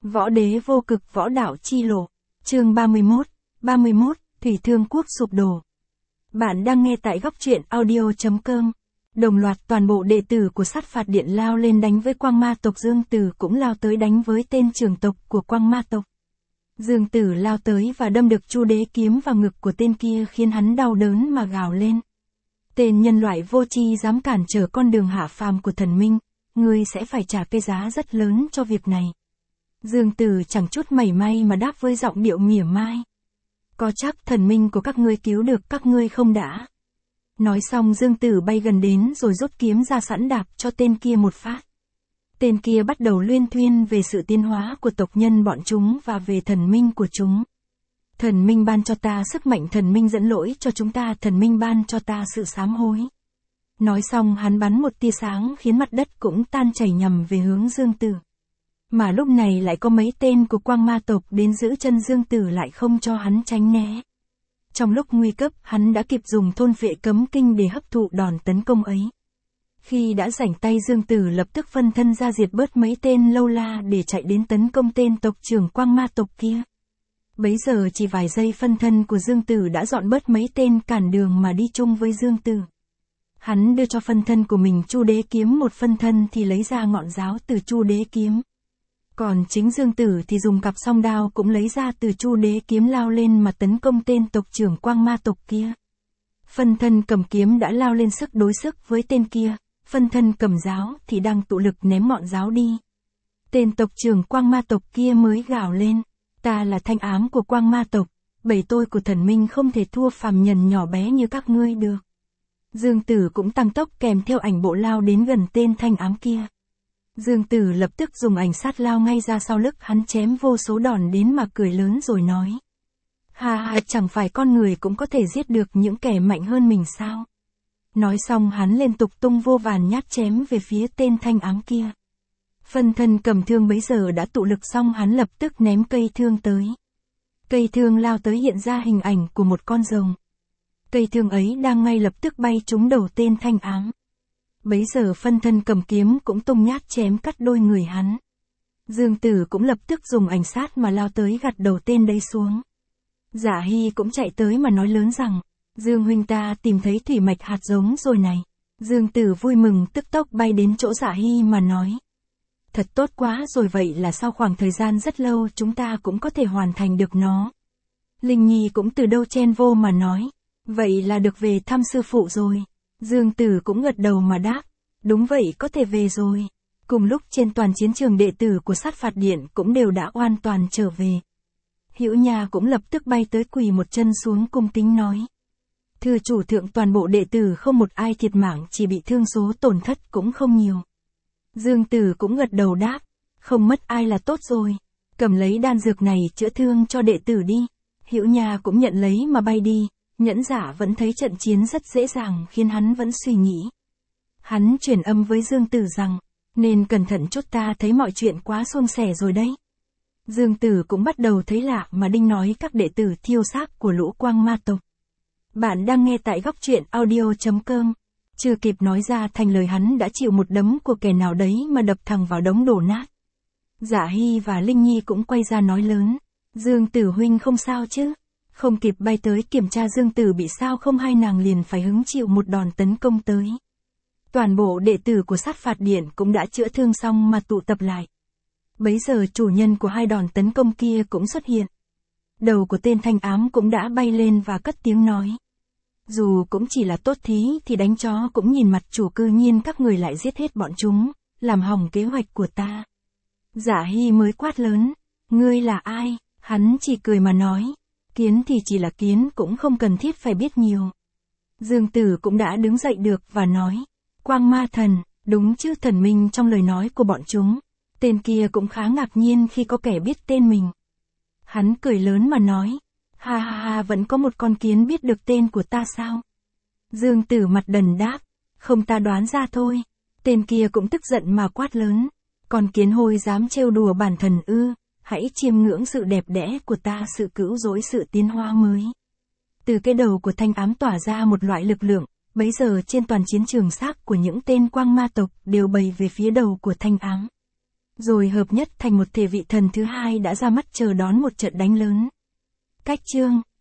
Võ đế vô cực võ đạo chi lộ. Chương 31, Thủy Thương Quốc sụp đổ. Bạn đang nghe tại góc truyện audio.com. Đồng loạt toàn bộ đệ tử của Sát Phạt Điện lao lên đánh với Quang Ma tộc. Dương Tử cũng lao tới đánh với tên trưởng tộc của Quang Ma tộc. Dương Tử lao tới và đâm được Chu Đế kiếm vào ngực của tên kia khiến hắn đau đớn mà gào lên. Tên nhân loại vô tri dám cản trở con đường hạ phàm của thần minh, ngươi sẽ phải trả cái giá rất lớn cho việc này. Dương Tử chẳng chút mảy may mà đáp với giọng điệu mỉa mai. Có chắc thần minh của các ngươi cứu được các ngươi không đã? Nói xong Dương Tử bay gần đến rồi rút kiếm ra sẵn đạp cho tên kia một phát. Tên kia bắt đầu luyên thuyên về sự tiến hóa của tộc nhân bọn chúng và về thần minh của chúng. Thần minh ban cho ta sức mạnh, thần minh dẫn lỗi cho chúng ta, thần minh ban cho ta sự sám hối. Nói xong hắn bắn một tia sáng khiến mặt đất cũng tan chảy nhằm về hướng Dương Tử. Mà lúc này lại có mấy tên của Quang Ma tộc đến giữ chân Dương Tử lại không cho hắn tránh né. Trong lúc nguy cấp hắn đã kịp dùng thôn vệ cấm kinh để hấp thụ đòn tấn công ấy. Khi đã rảnh tay Dương Tử lập tức phân thân ra diệt bớt mấy tên lâu la để chạy đến tấn công tên tộc trưởng Quang Ma tộc kia. Bấy giờ chỉ vài giây phân thân của Dương Tử đã dọn bớt mấy tên cản đường mà đi chung với Dương Tử. Hắn đưa cho phân thân của mình Chu Đế kiếm một phân thân thì lấy ra ngọn giáo từ Chu Đế kiếm. Còn chính Dương Tử thì dùng cặp song đao cũng lấy ra từ Chu Đế kiếm lao lên mà tấn công tên tộc trưởng Quang Ma tộc kia. Phân thân cầm kiếm đã lao lên sức đối sức với tên kia, phân thân cầm giáo thì đang tụ lực ném ngọn giáo đi. Tên tộc trưởng Quang Ma tộc kia mới gào lên, ta là thanh ám của Quang Ma tộc, bầy tôi của thần minh không thể thua phàm nhân nhỏ bé như các ngươi được. Dương Tử cũng tăng tốc kèm theo ảnh bộ lao đến gần tên thanh ám kia. Dương Tử lập tức dùng ảnh sát lao ngay ra sau lưng hắn chém vô số đòn đến mà cười lớn rồi nói. Ha, chẳng phải con người cũng có thể giết được những kẻ mạnh hơn mình sao? Nói xong hắn liên tục tung vô vàn nhát chém về phía tên thanh ám kia. Phân thân cầm thương bấy giờ đã tụ lực xong hắn lập tức ném cây thương tới. Cây thương lao tới hiện ra hình ảnh của một con rồng. Cây thương ấy đang ngay lập tức bay trúng đầu tên thanh ám. Bấy giờ phân thân cầm kiếm cũng tung nhát chém cắt đôi người hắn. Dương Tử cũng lập tức dùng ảnh sát mà lao tới gặt đầu tên đấy xuống. Giả Hy cũng chạy tới mà nói lớn rằng, Dương huynh ta tìm thấy thủy mạch hạt giống rồi này. Dương Tử vui mừng tức tốc bay đến chỗ Giả Hy mà nói. Thật tốt quá rồi, vậy là sau khoảng thời gian rất lâu chúng ta cũng có thể hoàn thành được nó. Linh Nhi cũng từ đâu chen vô mà nói. Vậy là được về thăm sư phụ rồi. Dương Tử cũng gật đầu mà đáp. Đúng vậy, có thể về rồi. Cùng lúc trên toàn chiến trường đệ tử của Sát Phạt Điện cũng đều đã hoàn toàn trở về. Hữu Nha cũng lập tức bay tới quỳ một chân xuống cung kính nói. Thưa chủ thượng, toàn bộ đệ tử không một ai thiệt mạng, chỉ bị thương, số tổn thất cũng không nhiều. Dương Tử cũng gật đầu đáp. Không mất ai là tốt rồi. Cầm lấy đan dược này chữa thương cho đệ tử đi. Hữu Nha cũng nhận lấy mà bay đi. Nhẫn Giả vẫn thấy trận chiến rất dễ dàng khiến hắn vẫn suy nghĩ. Hắn truyền âm với Dương Tử rằng, nên cẩn thận chút, ta thấy mọi chuyện quá suôn sẻ rồi đấy. Dương Tử cũng bắt đầu thấy lạ mà đinh nói các đệ tử thiêu xác của lũ Quang Ma tộc. Bạn đang nghe tại góc truyện audio.com. Chưa kịp nói ra thành lời hắn đã chịu một đấm của kẻ nào đấy mà đập thẳng vào đống đổ nát. Giả Hy và Linh Nhi cũng quay ra nói lớn. Dương Tử huynh không sao chứ? Không kịp bay tới kiểm tra Dương Tử bị sao không, hai nàng liền phải hứng chịu một đòn tấn công tới. Toàn bộ đệ tử của Sát Phạt Điện cũng đã chữa thương xong mà tụ tập lại. Bấy giờ chủ nhân của hai đòn tấn công kia cũng xuất hiện. Đầu của tên thanh ám cũng đã bay lên và cất tiếng nói. Dù cũng chỉ là tốt thí thì đánh chó cũng nhìn mặt chủ, cư nhiên các người lại giết hết bọn chúng, làm hỏng kế hoạch của ta. Giả Hy mới quát lớn. Ngươi là ai? Hắn chỉ cười mà nói. Kiến thì chỉ là kiến, cũng không cần thiết phải biết nhiều. Dương Tử cũng đã đứng dậy được và nói. Quang Ma thần, đúng chứ thần minh trong lời nói của bọn chúng. Tên kia cũng khá ngạc nhiên khi có kẻ biết tên mình. Hắn cười lớn mà nói. Ha ha ha, vẫn có một con kiến biết được tên của ta sao? Dương Tử mặt đần đáp. Không, ta đoán ra thôi. Tên kia cũng tức giận mà quát lớn. Con kiến hôi dám trêu đùa bản thần ư? Hãy chiêm ngưỡng sự đẹp đẽ của ta, sự cứu rỗi, sự tiến hóa mới. Từ cái đầu của thanh ám tỏa ra một loại lực lượng, bấy giờ trên toàn chiến trường xác của những tên Quang Ma tộc đều bày về phía đầu của thanh ám. rồi hợp nhất thành một thể, vị thần thứ hai đã ra mắt chờ đón một trận đánh lớn. Cách chương